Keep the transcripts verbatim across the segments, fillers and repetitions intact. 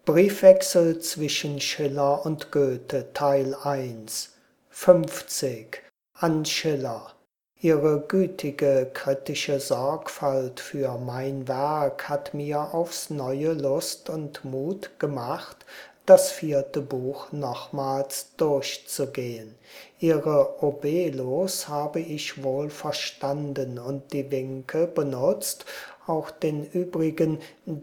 Briefwechsel zwischen Schiller und Goethe Teil eins fünfzig an Schiller. Ihre gütige, kritische Sorgfalt für mein Werk hat mir aufs neue Lust und Mut gemacht, das vierte Buch nochmals durchzugehen. Ihre Obelos habe ich wohl verstanden und die Winke benutzt, auch den übrigen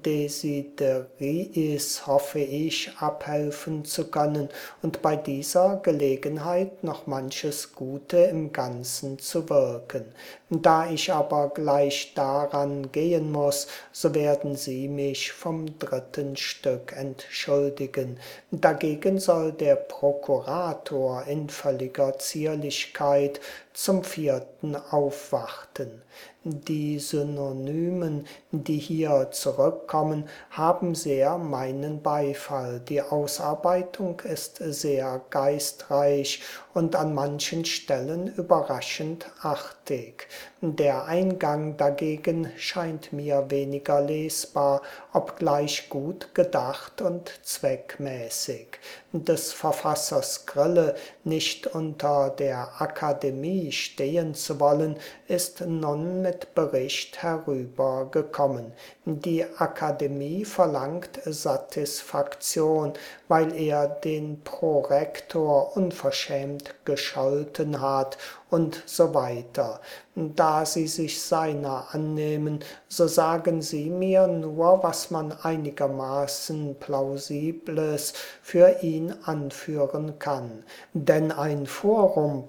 Desideriis hoffe ich abhelfen zu können und bei dieser Gelegenheit noch manches Gute im Ganzen zu wirken. Da ich aber gleich daran gehen muß, so werden Sie mich vom dritten Stück entschuldigen. Dagegen soll der Prokurator in völliger Zierlichkeit zum vierten aufwarten. Die Synonymen, die hier zurückkommen, haben sehr meinen Beifall. Die Ausarbeitung ist sehr geistreich und an manchen Stellen überraschend artig. Der Eingang dagegen scheint mir weniger lesbar, obgleich gut gedacht und zweckmäßig. Des Verfassers Grille, nicht unter der Akademie stehen zu wollen, ist nun mit Bericht herübergekommen. Die Akademie verlangt Satisfaktion, weil er den Prorektor unverschämt gescholten hat und so weiter. Da Sie sich seiner annehmen, so sagen Sie mir nur, was man einigermaßen Plausibles für ihn anführen kann. Denn ein Forum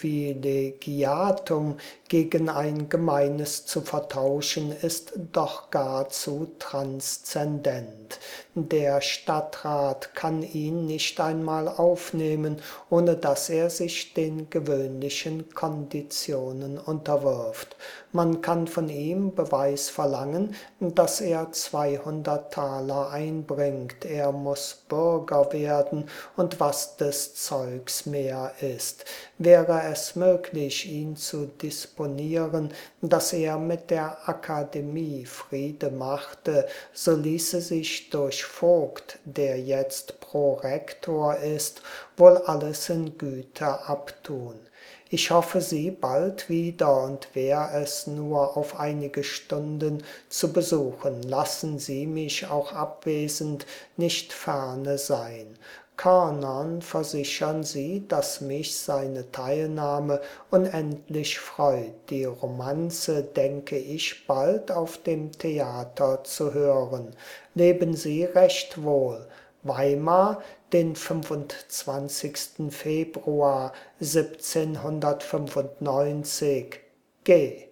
privilegiatum gegen ein gemeines zu vertauschen, ist doch gar zu transzendent. Der Stadtrat kann ihn nicht einmal aufnehmen, ohne dass er sich den gewöhnlichen Konditionen unterwirft. Man kann von ihm Beweis verlangen, dass er zweihundert Taler einbringt, er muss Bürger werden und was des Zeugs mehr ist. Wäre es möglich, ihn zu disponieren, dass er mit der Akademie Friede machte, so ließe sich durch Vogt, der jetzt Prorektor ist, wohl alles in Güte abtun. Ich hoffe Sie bald wieder und wär es nur auf einige Stunden zu besuchen. Lassen Sie mich auch abwesend nicht ferne sein. Körnern versichern Sie, dass mich seine Teilnahme unendlich freut. Die Romanze denke ich bald auf dem Theater zu hören. Leben Sie recht wohl. Weimar, den fünfundzwanzigsten Februar siebzehnhundertfünfundneunzig. G